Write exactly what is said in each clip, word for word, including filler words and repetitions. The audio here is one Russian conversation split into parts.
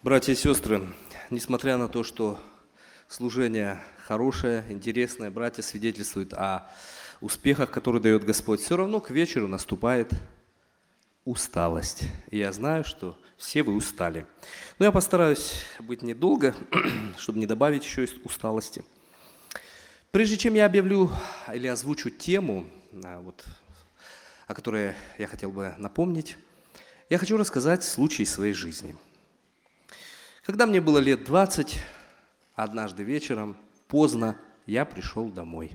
Братья и сестры, несмотря на то, что служение хорошее, интересное, братья свидетельствуют о успехах, которые дает Господь, все равно к вечеру наступает усталость. И я знаю, что все вы устали. Но я постараюсь быть недолго, чтобы не добавить еще из усталости. Прежде чем я объявлю или озвучу тему, вот, о которой я хотел бы напомнить, я хочу рассказать случай из своей жизни. Когда мне было лет двадцать, однажды вечером, поздно, я пришел домой.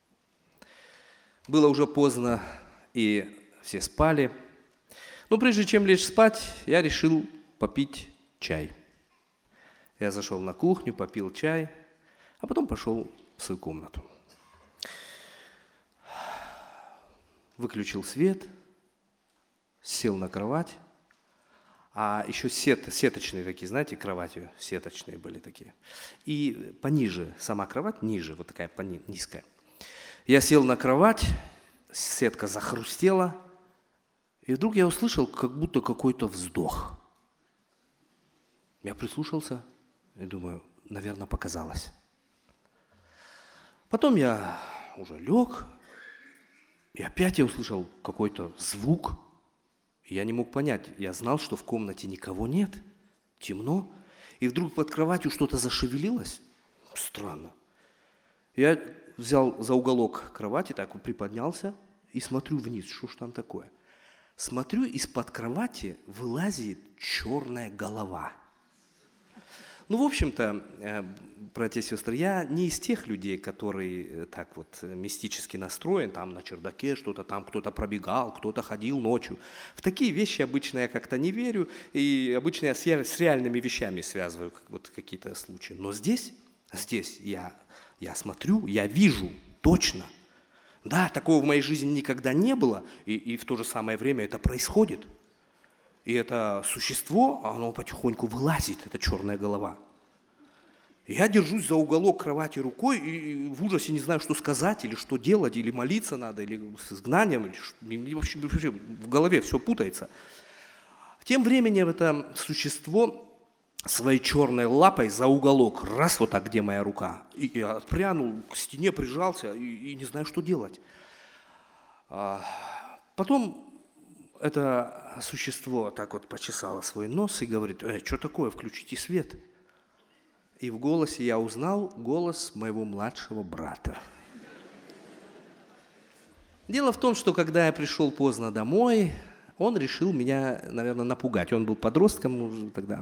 Было уже поздно, и все спали. Но прежде чем лечь спать, я решил попить чай. Я зашел на кухню, попил чай, а потом пошел в свою комнату. Выключил свет, сел на кровать. А еще сет, сеточные такие, знаете, кровати сеточные были такие. И пониже, сама кровать ниже, вот такая низкая. Я сел на кровать, сетка захрустела, и вдруг я услышал, как будто какой-то вздох. Я прислушался и думаю, наверное, показалось. Потом я уже лег, и опять я услышал какой-то звук. Я не мог понять, я знал, что в комнате никого нет, темно, и вдруг под кроватью что-то зашевелилось. Странно. Я взял за уголок кровати, так вот приподнялся и смотрю вниз, что ж там такое. Смотрю, из-под кровати вылазит черная голова. Ну, в общем-то, братья и сестры, я не из тех людей, которые так вот мистически настроен, там на чердаке что-то, там кто-то пробегал, кто-то ходил ночью. В такие вещи обычно я как-то не верю, и обычно я с реальными вещами связываю вот какие-то случаи. Но здесь, здесь я, я смотрю, я вижу точно. Да, такого в моей жизни никогда не было, и, и в то же самое время это происходит. И это существо, оно потихоньку вылазит, эта черная голова. Я держусь за уголок кровати рукой и в ужасе не знаю, что сказать, или что делать, или молиться надо, или с изгнанием, или вообще, вообще в голове все путается. Тем временем это существо своей черной лапой за уголок, раз вот так, где моя рука, и я отпрянул, к стене прижался и, и не знаю, что делать. Потом это существо так вот почесало свой нос и говорит, э, что такое, включите свет. И в голосе я узнал голос моего младшего брата. Дело в том, что когда я пришел поздно домой, он решил меня, наверное, напугать. Он был подростком уже тогда.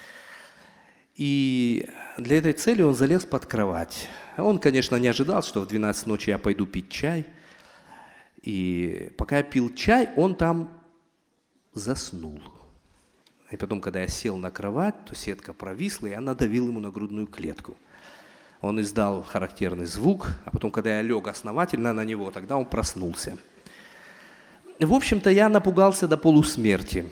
И для этой цели он залез под кровать. Он, конечно, не ожидал, что в двенадцать ночи я пойду пить чай. И пока я пил чай, он там заснул. И потом, когда я сел на кровать, то сетка провисла, и я надавил ему на грудную клетку. Он издал характерный звук, а потом, когда я лег основательно на него, тогда он проснулся. В общем-то, я напугался до полусмерти.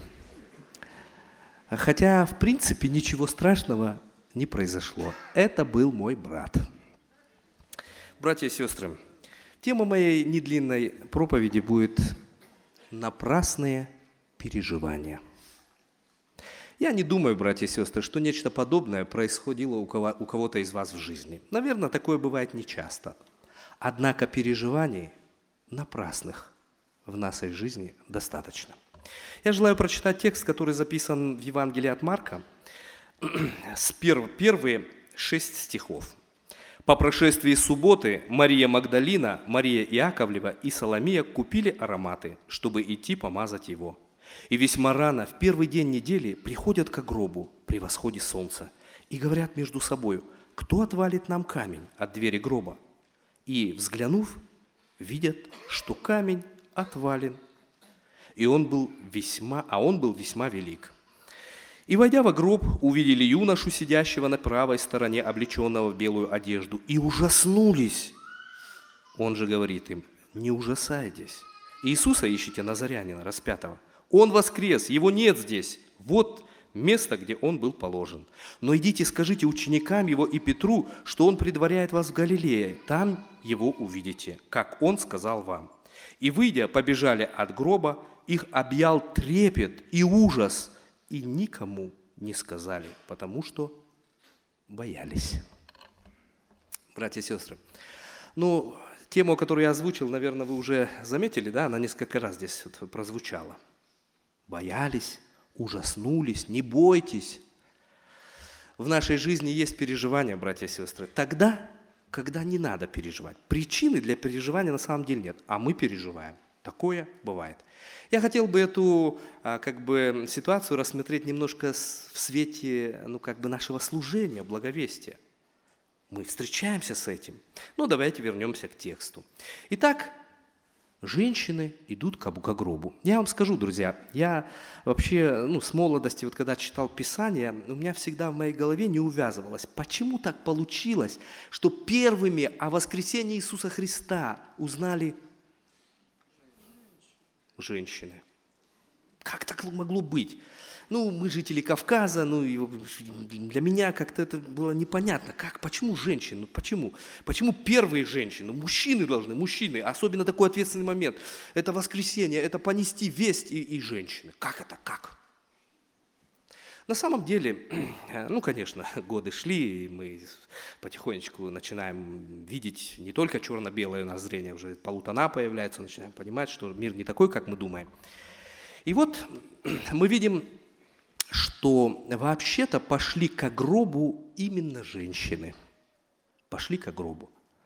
Хотя, в принципе, ничего страшного не произошло. Это был мой брат. Братья и сестры, тема моей недлинной проповеди будет «Напрасные переживания». Я не думаю, братья и сестры, что нечто подобное происходило у кого- у кого-то из вас в жизни. Наверное, такое бывает нечасто. Однако переживаний напрасных в нашей жизни достаточно. Я желаю прочитать текст, который записан в Евангелии от Марка, с перв- первые шесть стихов. «По прошествии субботы Мария Магдалина, Мария Иаковлева и Соломия купили ароматы, чтобы идти помазать его. И весьма рано, в первый день недели, приходят к гробу при восходе солнца и говорят между собой, кто отвалит нам камень от двери гроба? И, взглянув, видят, что камень отвален. И он был весьма, а он был весьма велик. И, войдя во гроб, увидели юношу, сидящего на правой стороне, облеченного в белую одежду, и ужаснулись. Он же говорит им, не ужасайтесь. Иисуса ищите, Назарянина, распятого. Он воскрес, его нет здесь. Вот место, где он был положен. Но идите, скажите ученикам его и Петру, что он предваряет вас в Галилее. Там его увидите, как он сказал вам. И, выйдя, побежали от гроба, их объял трепет и ужас, и никому не сказали, потому что боялись. Братья и сестры, ну, тему, которую я озвучил, наверное, вы уже заметили, да, она несколько раз здесь вот прозвучала. Боялись, ужаснулись, не бойтесь. В нашей жизни есть переживания, братья и сестры, тогда, когда не надо переживать. Причины для переживания на самом деле нет, а мы переживаем. Такое бывает. Я хотел бы эту как бы, ситуацию рассмотреть немножко в свете ну, как бы нашего служения, благовестия. Мы встречаемся с этим. Ну, давайте вернемся к тексту. Итак, женщины идут к гробу. Я вам скажу, друзья, я вообще ну, с молодости, вот когда читал Писание, у меня всегда в моей голове не увязывалось, почему так получилось, что первыми о воскресении Иисуса Христа узнали женщины. Как так могло быть? Ну, мы жители Кавказа, ну, и для меня как-то это было непонятно. Как, почему женщины? Ну, почему? Почему первые женщины? Мужчины должны, мужчины. Особенно такой ответственный момент. Это воскресенье, это понести весть и, и женщины. Как это, как? На самом деле, ну, конечно, годы шли, и мы потихонечку начинаем видеть не только черно-белое у нас зрение, уже полутона появляются, начинаем понимать, что мир не такой, как мы думаем. И вот мы видим, что вообще-то пошли к гробу именно женщины. Пошли к гробу.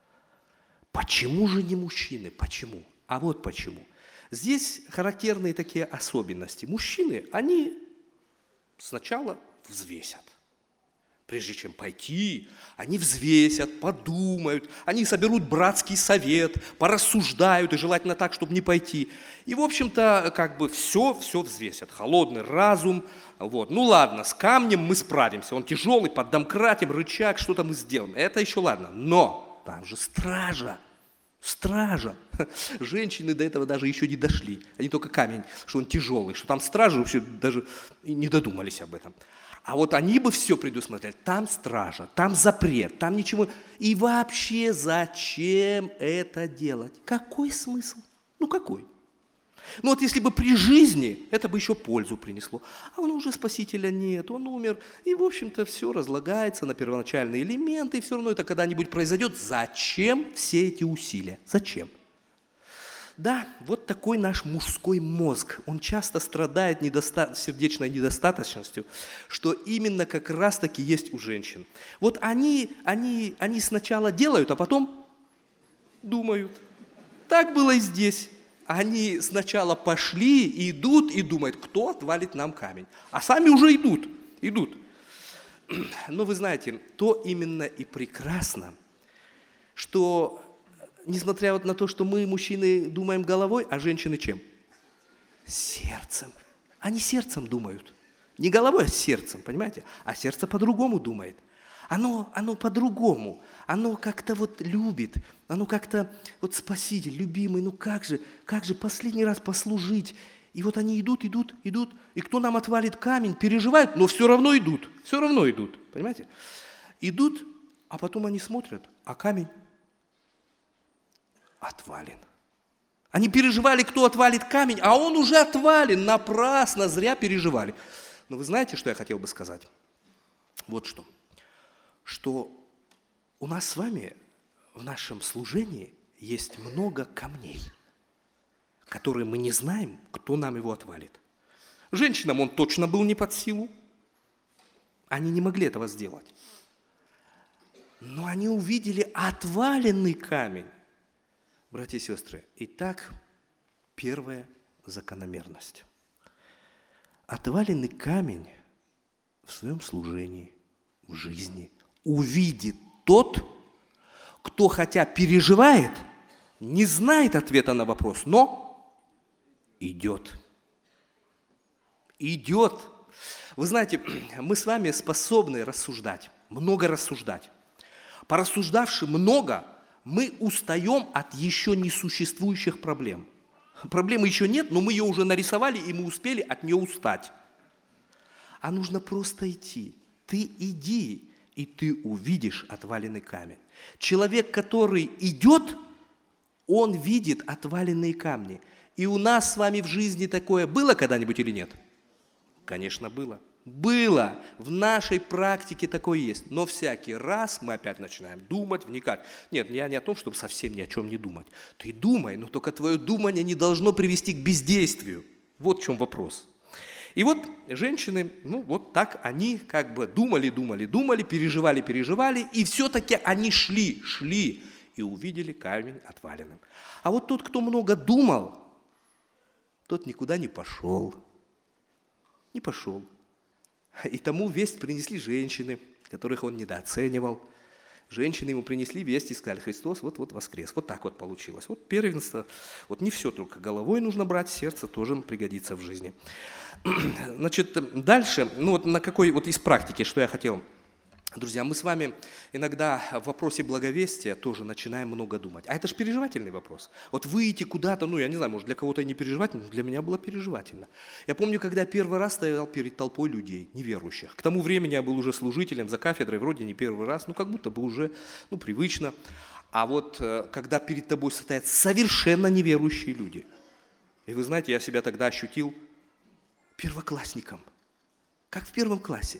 Почему же не мужчины? Почему? А вот почему. Здесь характерные такие особенности. Мужчины, они сначала взвесят. Прежде чем пойти, они взвесят, подумают, они соберут братский совет, порассуждают, и желательно так, чтобы не пойти. И, в общем-то, как бы все, все взвесят. Холодный разум. Вот. Ну ладно, с камнем мы справимся. Он тяжелый, под домкратом, рычаг, что-то мы сделаем. Это еще ладно. Но там же стража. Стража. Женщины до этого даже еще не дошли. Они только камень, что он тяжелый, что там стражи вообще даже и не додумались об этом. А вот они бы все предусмотрели. Там стража, там запрет, там ничего. И вообще зачем это делать? Какой смысл? Ну какой? Ну вот если бы при жизни, это бы еще пользу принесло. А он уже спасителя нет, он умер. И в общем-то все разлагается на первоначальные элементы. И все равно это когда-нибудь произойдет. Зачем все эти усилия? Зачем? Да, вот такой наш мужской мозг. Он часто страдает недоста- сердечной недостаточностью, что именно как раз-таки есть у женщин. Вот они, они, они сначала делают, а потом думают. Так было и здесь. Они сначала пошли, и идут, и думают, кто отвалит нам камень. А сами уже идут, идут. Но вы знаете, то именно и прекрасно, что... Несмотря вот на то, что мы, мужчины, думаем головой, а женщины чем? Сердцем. Они сердцем думают. Не головой, а сердцем, понимаете? А сердце по-другому думает. Оно, оно по-другому. Оно как-то вот любит. Оно как-то, вот спаситель, любимый, ну как же, как же последний раз послужить? И вот они идут, идут, идут. И кто нам отвалит камень, переживают, но все равно идут. Все равно идут, понимаете? Идут, а потом они смотрят, а камень отвален. Они переживали, кто отвалит камень, а он уже отвален. Напрасно, зря переживали. Но вы знаете, что я хотел бы сказать? Вот что. Что у нас с вами в нашем служении есть много камней, которые мы не знаем, кто нам его отвалит. Женщинам он точно был не под силу. Они не могли этого сделать. Но они увидели отваленный камень. Братья и сестры, итак, первая закономерность. Отваленный камень в своем служении, в жизни увидит тот, кто хотя переживает, не знает ответа на вопрос, но идет. Идет. Вы знаете, мы с вами способны рассуждать, много рассуждать. Порассуждавши много, мы устаем от еще не существующих проблем. Проблемы еще нет, но мы ее уже нарисовали, и мы успели от нее устать. А нужно просто идти. Ты иди, и ты увидишь отваленный камень. Человек, который идет, он видит отваленные камни. И у нас с вами в жизни такое было когда-нибудь или нет? Конечно, было. Было. В нашей практике такое есть. Но всякий раз мы опять начинаем думать, вникать. Нет, я не о том, чтобы совсем ни о чем не думать. Ты думай, но только твое думание не должно привести к бездействию. Вот в чем вопрос. И вот женщины, ну вот так они как бы думали, думали, думали, переживали, переживали, и все-таки они шли, шли и увидели камень отваленным. А вот тот, кто много думал, тот никуда не пошел. Не пошел. И тому весть принесли женщины, которых он недооценивал. Женщины ему принесли весть и сказали: Христос вот-вот воскрес. Вот так вот получилось. Вот первенство. Вот не все только головой нужно брать, сердце тоже пригодится в жизни. Значит, дальше, ну вот на какой, вот из практики, что я хотел. Друзья, мы с вами иногда в вопросе благовестия тоже начинаем много думать. А это же переживательный вопрос. Вот выйти куда-то, ну я не знаю, может для кого-то и не переживательно, но для меня было переживательно. Я помню, когда я первый раз стоял перед толпой людей, неверующих. К тому времени я был уже служителем за кафедрой, вроде не первый раз, ну как будто бы уже ну, привычно. А вот когда перед тобой стоят совершенно неверующие люди, и вы знаете, я себя тогда ощутил первоклассником, как в первом классе.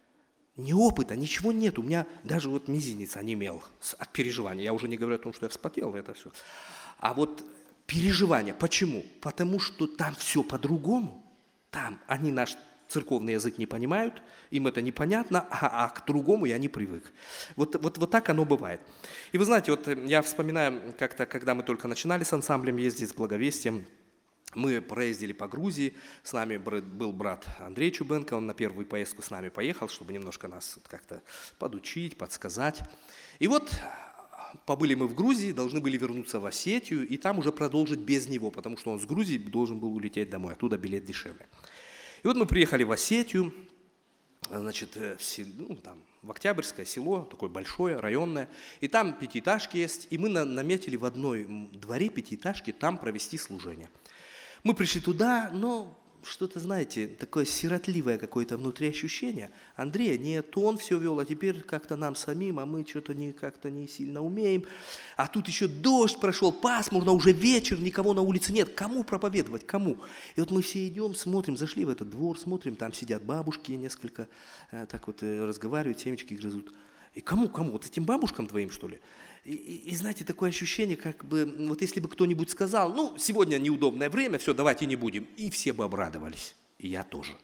Ни опыта, ничего нет. У меня даже вот мизинец онемел от переживания. Я уже не говорю о том, что я вспотел, это все. А вот переживания. Почему? Потому что там все по-другому. Там они наш церковный язык не понимают, им это непонятно, а, а к другому я не привык. Вот, вот, вот так оно бывает. И вы знаете, вот я вспоминаю как-то, когда мы только начинали с ансамблем ездить, с благовестием, мы проездили по Грузии, с нами был брат Андрей Чубенко, он на первую поездку с нами поехал, чтобы немножко нас как-то подучить, подсказать. И вот побыли мы в Грузии, должны были вернуться в Осетию, и там уже продолжить без него, потому что он с Грузии должен был улететь домой, оттуда билет дешевле. И вот мы приехали в Осетию, значит, в, ну, там, в Октябрьское село, такое большое, районное, и там пятиэтажки есть, и мы наметили в одной дворе пятиэтажки там провести служение. Мы пришли туда, но что-то, знаете, такое сиротливое какое-то внутри ощущение. Андрея нет, он все вел, а теперь как-то нам самим, а мы что-то не, как-то не сильно умеем. А тут еще дождь прошел, пасмурно, уже вечер, никого на улице нет. Кому проповедовать, кому? И вот мы все идем, смотрим, зашли в этот двор, смотрим, там сидят бабушки несколько, так вот разговаривают, семечки грызут. И кому, кому? Вот этим бабушкам твоим, что ли? И, и, и знаете, такое ощущение, как бы, вот если бы кто-нибудь сказал, ну, сегодня неудобное время, все, давайте не будем. И все бы обрадовались, и я тоже.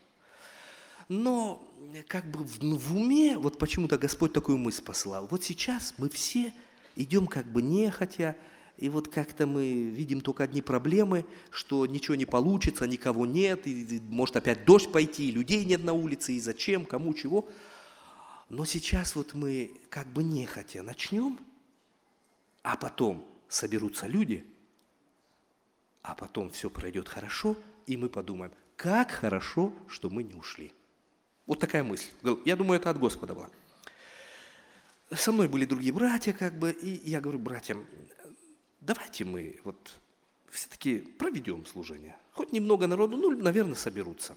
Но как бы в, в уме, вот почему-то Господь такую мысль послал. Вот сейчас мы все идем как бы нехотя, и вот как-то мы видим только одни проблемы, что ничего не получится, никого нет, и может опять дождь пойти, и людей нет на улице, и зачем, кому, чего. Но сейчас вот мы как бы нехотя начнем, а потом соберутся люди, а потом все пройдет хорошо, и мы подумаем, как хорошо, что мы не ушли. Вот такая мысль. Я думаю, это от Господа была. Со мной были другие братья, как бы, и я говорю братьям, давайте мы вот все-таки проведем служение. Хоть немного народу, ну, наверное, соберутся.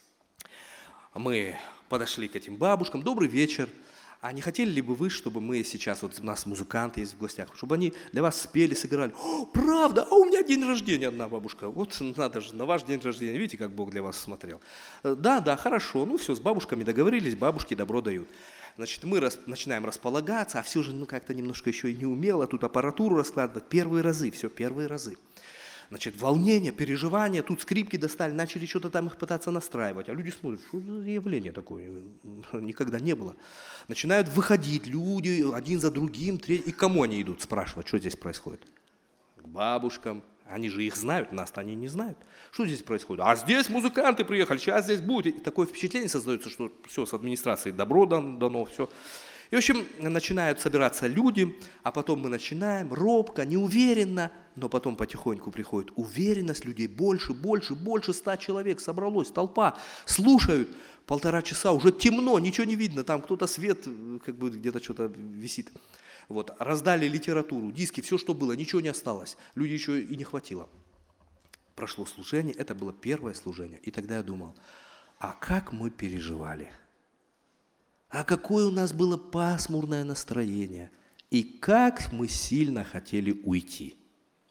Мы подошли к этим бабушкам. Добрый вечер. А не хотели ли бы вы, чтобы мы сейчас, вот у нас музыканты есть в гостях, чтобы они для вас спели, сыграли? О, правда? А у меня день рождения одна бабушка. Вот надо же, на ваш день рождения, видите, как Бог для вас смотрел. Да, да, хорошо. Ну все, с бабушками договорились, бабушки добро дают. Значит, мы рас, начинаем располагаться, а все же ну, как-то немножко еще и не умело тут аппаратуру раскладывать. Первые разы, все, первые разы. Значит, волнение, переживания, тут скрипки достали, начали что-то там их пытаться настраивать. А люди смотрят, что за явление такое, никогда не было. Начинают выходить люди один за другим, третий. И к кому они идут спрашивать, что здесь происходит? К бабушкам. Они же их знают, нас-то они не знают. Что здесь происходит? А здесь музыканты приехали, сейчас здесь будет. И такое впечатление создается, что все, с администрацией добро дано, все. И, в общем, начинают собираться люди, а потом мы начинаем робко, неуверенно, но потом потихоньку приходит уверенность людей, больше, больше, больше ста человек собралось, толпа, слушают, полтора часа, уже темно, ничего не видно, там кто-то свет, как бы где-то что-то висит. Вот, раздали литературу, диски, все, что было, ничего не осталось, люди еще и не хватило. Прошло служение, это было первое служение, и тогда я думал, а как мы переживали? А какое у нас было пасмурное настроение, и как мы сильно хотели уйти.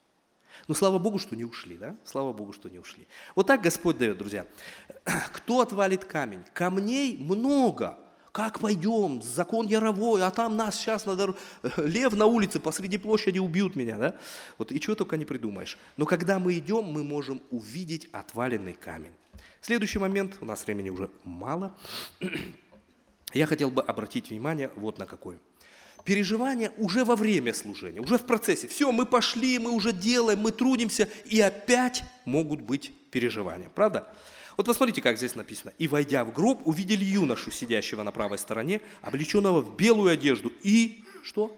Ну, слава Богу, что не ушли, да? Слава Богу, что не ушли. Вот так Господь дает, друзья. Кто отвалит камень? Камней много. Как пойдем? Закон Яровой, а там нас сейчас надо... Лев на улице посреди площади убьют меня, да? Вот и чего только не придумаешь. Но когда мы идем, мы можем увидеть отваленный камень. Следующий момент, у нас времени уже мало. Я хотел бы обратить внимание вот на какой. Переживания уже во время служения, уже в процессе. Все, мы пошли, мы уже делаем, мы трудимся, и опять могут быть переживания. Правда? Вот посмотрите, как здесь написано. «И, войдя в гроб, увидели юношу, сидящего на правой стороне, облеченного в белую одежду, и...» Что?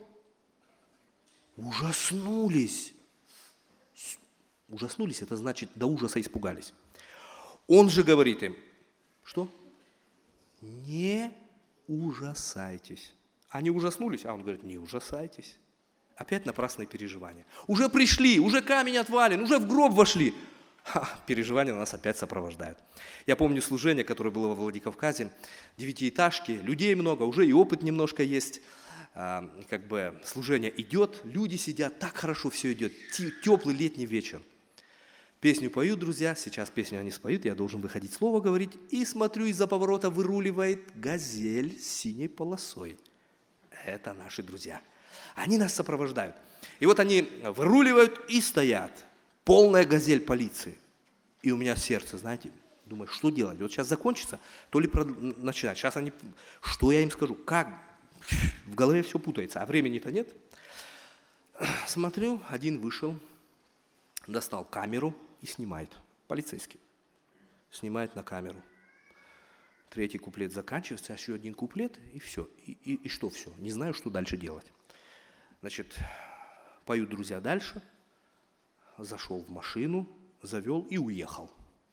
Ужаснулись. Ужаснулись, это значит, до ужаса испугались. Он же говорит им, что? Не ужасайтесь. Они ужаснулись, а он говорит, не ужасайтесь. Опять напрасные переживания. Уже пришли, уже камень отвален, уже в гроб вошли. Ха, переживания нас опять сопровождают. Я помню служение, которое было во Владикавказе, девятиэтажки, людей много, уже и опыт немножко есть. А, как бы служение идет, люди сидят, так хорошо все идет, теплый летний вечер. Песню поют, друзья, сейчас песню они споют, я должен выходить слово говорить, и смотрю, из-за поворота выруливает газель с синей полосой. Это наши друзья. Они нас сопровождают. И вот они выруливают и стоят. Полная газель полиции. И у меня сердце, знаете, думаю, что делать? Вот сейчас закончится, то ли начинать. Сейчас они, что я им скажу? Как? В голове все путается, а времени-то нет. Смотрю, один вышел, достал камеру и снимает. Полицейский. Снимает на камеру. Третий куплет заканчивается, еще один куплет, и все. И, и, и что все? Не знаю, что дальше делать. Значит, поют друзья дальше. Зашел в машину, завел и уехал.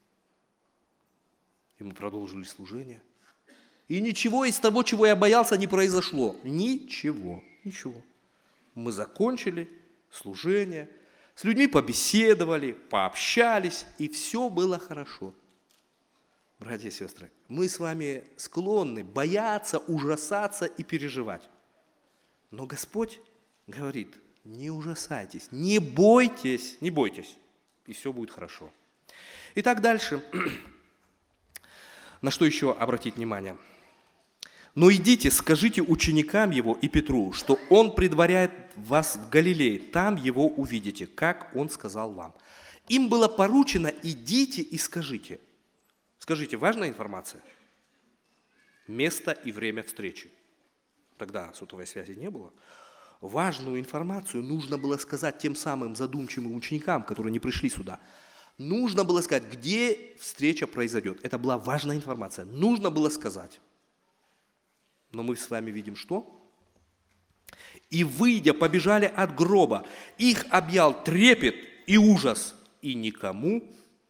И мы продолжили служение. И ничего из того, чего я боялся, не произошло. Ничего, ничего. Мы закончили служение, с людьми побеседовали, пообщались, и все было хорошо. Братья и сестры, мы с вами склонны бояться, ужасаться и переживать. Но Господь говорит, не ужасайтесь, не бойтесь, не бойтесь, и все будет хорошо. Итак, дальше. На что еще обратить внимание? «Но идите, скажите ученикам его и Петру, что он предваряет вас в Галилее, там его увидите, как он сказал вам». Им было поручено, идите и скажите. Скажите, важная информация? Место и время встречи. Тогда сотовой связи не было. Важную информацию нужно было сказать тем самым задумчивым ученикам, которые не пришли сюда. Нужно было сказать, где встреча произойдет. Это была важная информация. Нужно было сказать. Но мы с вами видим, что? «И, выйдя, побежали от гроба. Их объял трепет и ужас, и никому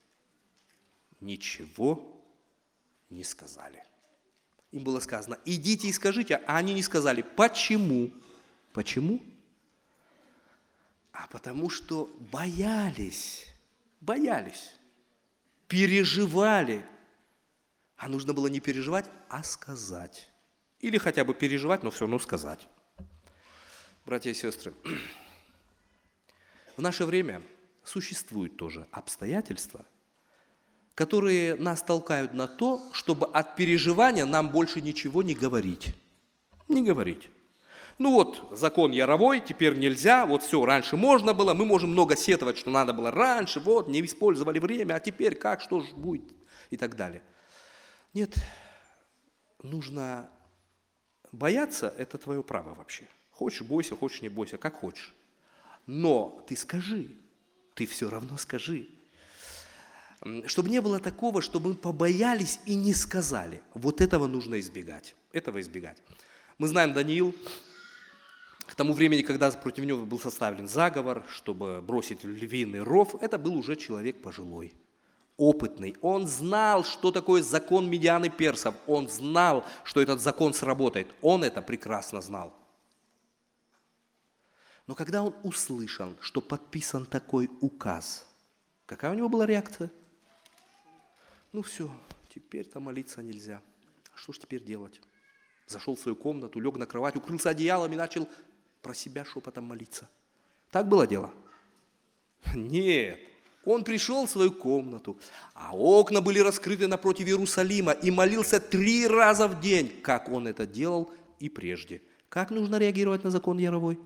ничего не сказали». Им было сказано, идите и скажите, а они не сказали. Почему? Почему? А потому что боялись, боялись, переживали. А нужно было не переживать, а сказать. Или хотя бы переживать, но все равно сказать. Братья и сестры, в наше время существуют тоже обстоятельства, которые нас толкают на то, чтобы от переживания нам больше ничего не говорить. Не говорить. Ну вот, закон Яровой, теперь нельзя, вот все, раньше можно было, мы можем много сетовать, что надо было раньше, вот, не использовали время, а теперь как, что же будет, и так далее. Нет, нужно бояться, это твое право вообще. Хочешь, бойся, хочешь, не бойся, как хочешь. Но ты скажи, ты все равно скажи. Чтобы не было такого, чтобы мы побоялись и не сказали. Вот этого нужно избегать. Этого избегать. Мы знаем, Даниил, к тому времени, когда против него был составлен заговор, чтобы бросить львиный ров, это был уже человек пожилой, опытный. Он знал, что такое закон медиан и персов. Он знал, что этот закон сработает. Он это прекрасно знал. Но когда он услышал, что подписан такой указ, какая у него была реакция? Ну все, теперь-то молиться нельзя. Что ж теперь делать? Зашел в свою комнату, лег на кровать, укрылся одеялом и начал про себя шепотом молиться. Так было дело? Нет. Он пришел в свою комнату, а окна были раскрыты напротив Иерусалима и молился три раза в день, как он это делал и прежде. Как нужно реагировать на закон Яровой?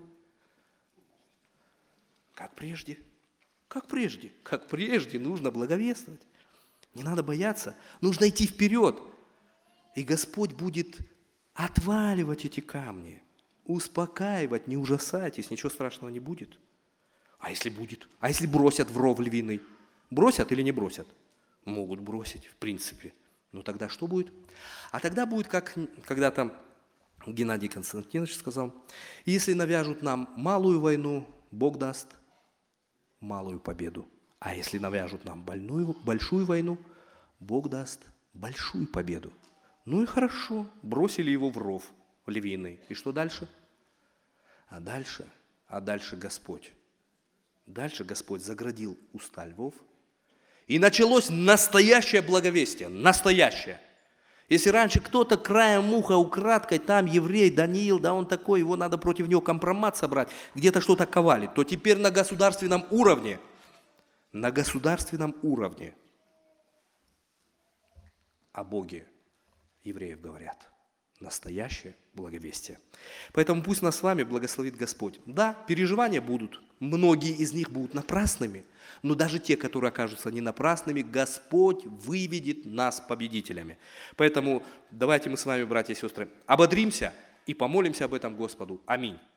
Как прежде. Как прежде. Как прежде нужно благовествовать. Не надо бояться. Нужно идти вперед. И Господь будет отваливать эти камни, успокаивать, не ужасайтесь, ничего страшного не будет. А если будет? А если бросят в ров львиный? Бросят или не бросят? Могут бросить, в принципе. Но тогда что будет? А тогда будет, как когда-то Геннадий Константинович сказал, если навяжут нам малую войну, Бог даст малую победу. А если навяжут нам больную, большую войну, Бог даст большую победу. Ну и хорошо, бросили его в ров львиный. И что дальше? А дальше, а дальше Господь. Дальше Господь заградил уста львов. И началось настоящее благовестие. Настоящее. Если раньше кто-то краем уха украдкой, там еврей, Даниил, да он такой, его надо против него компромат собрать, где-то что-то ковали, то теперь на государственном уровне, на государственном уровне о Боге евреев говорят. Настоящее благовестие. Поэтому пусть нас с вами благословит Господь. Да, переживания будут. Многие из них будут напрасными. Но даже те, которые окажутся не напрасными, Господь выведет нас победителями. Поэтому давайте мы с вами, братья и сестры, ободримся и помолимся об этом Господу. Аминь.